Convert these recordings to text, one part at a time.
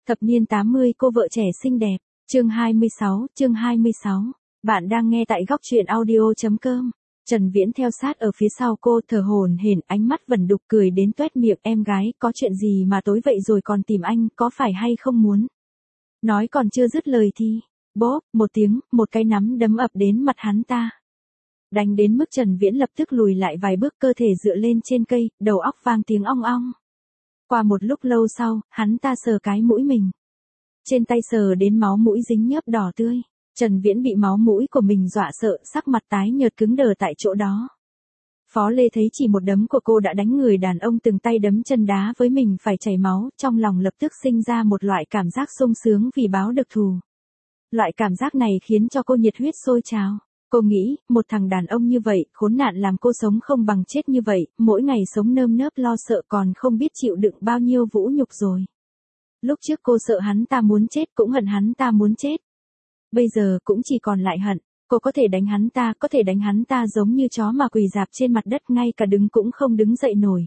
Thập niên 80 cô vợ trẻ xinh đẹp. Chương 26. Bạn đang nghe tại góc truyện audio.com. Trần Viễn theo sát ở phía sau cô, thở hổn hển, ánh mắt vẩn đục, cười đến toét miệng. Em gái, có chuyện gì mà tối vậy rồi còn tìm anh, có phải hay không muốn? Nói còn chưa dứt lời thì, bốp, một tiếng, một cái nắm đấm ập đến mặt hắn ta. Đánh đến mức Trần Viễn lập tức lùi lại vài bước, cơ thể dựa lên trên cây, đầu óc vang tiếng ong ong. Qua một lúc lâu sau, hắn ta sờ cái mũi mình. Trên tay sờ đến máu mũi dính nhớp đỏ tươi. Trần Viễn bị máu mũi của mình dọa sợ, sắc mặt tái nhợt cứng đờ tại chỗ đó. Phó Lê thấy chỉ một đấm của cô đã đánh người đàn ông từng tay đấm chân đá với mình phải chảy máu, trong lòng lập tức sinh ra một loại cảm giác sung sướng vì báo được thù. Loại cảm giác này khiến cho cô nhiệt huyết sôi trào. Cô nghĩ, một thằng đàn ông như vậy, khốn nạn làm cô sống không bằng chết như vậy, mỗi ngày sống nơm nớp lo sợ còn không biết chịu đựng bao nhiêu vũ nhục rồi. Lúc trước cô sợ hắn ta muốn chết, cũng hận hắn ta muốn chết. Bây giờ cũng chỉ còn lại hận. Cô có thể đánh hắn ta, có thể đánh hắn ta giống như chó mà quỳ rạp trên mặt đất, ngay cả đứng cũng không đứng dậy nổi.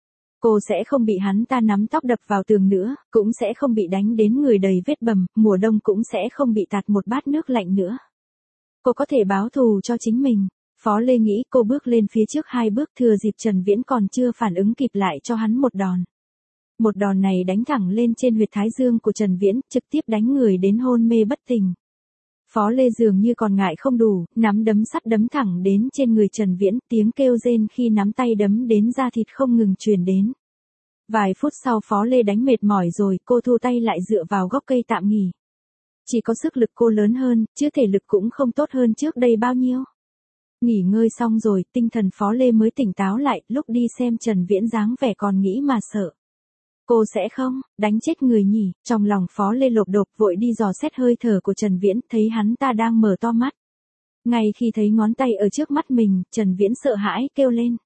Cô sẽ không bị hắn ta nắm tóc đập vào tường nữa, cũng sẽ không bị đánh đến người đầy vết bầm, mùa đông cũng sẽ không bị tạt một bát nước lạnh nữa. Cô có thể báo thù cho chính mình. Phó Lê nghĩ, cô bước lên phía trước 2 bước, thừa dịp Trần Viễn còn chưa phản ứng kịp lại cho hắn một đòn. Một đòn này đánh thẳng lên trên huyệt thái dương của Trần Viễn, trực tiếp đánh người đến hôn mê bất tỉnh. Phó Lê dường như còn ngại không đủ, nắm đấm sắt đấm thẳng đến trên người Trần Viễn, tiếng kêu rên khi nắm tay đấm đến da thịt không ngừng truyền đến. Vài phút sau Phó Lê đánh mệt mỏi rồi, cô thu tay lại dựa vào gốc cây tạm nghỉ. Chỉ có sức lực cô lớn hơn, chứ thể lực cũng không tốt hơn trước đây bao nhiêu. Nghỉ ngơi xong rồi, tinh thần Phó Lê mới tỉnh táo lại, lúc đi xem Trần Viễn dáng vẻ còn nghĩ mà sợ. Cô sẽ không đánh chết người nhỉ? Trong lòng Phó Lê lộp độp, vội đi dò xét hơi thở của Trần Viễn, thấy hắn ta đang mở to mắt. Ngay khi thấy ngón tay ở trước mắt mình, Trần Viễn sợ hãi kêu lên.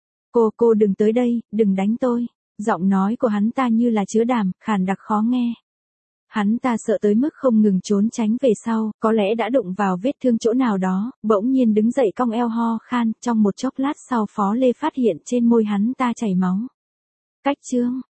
Cô đừng tới đây, đừng đánh tôi. Giọng nói của hắn ta như là chứa đàm, khàn đặc khó nghe. Hắn ta sợ tới mức không ngừng trốn tránh về sau, có lẽ đã đụng vào vết thương chỗ nào đó, bỗng nhiên đứng dậy cong eo ho khan, trong một chốc lát sau Phó Lê phát hiện trên môi hắn ta chảy máu. Cách chương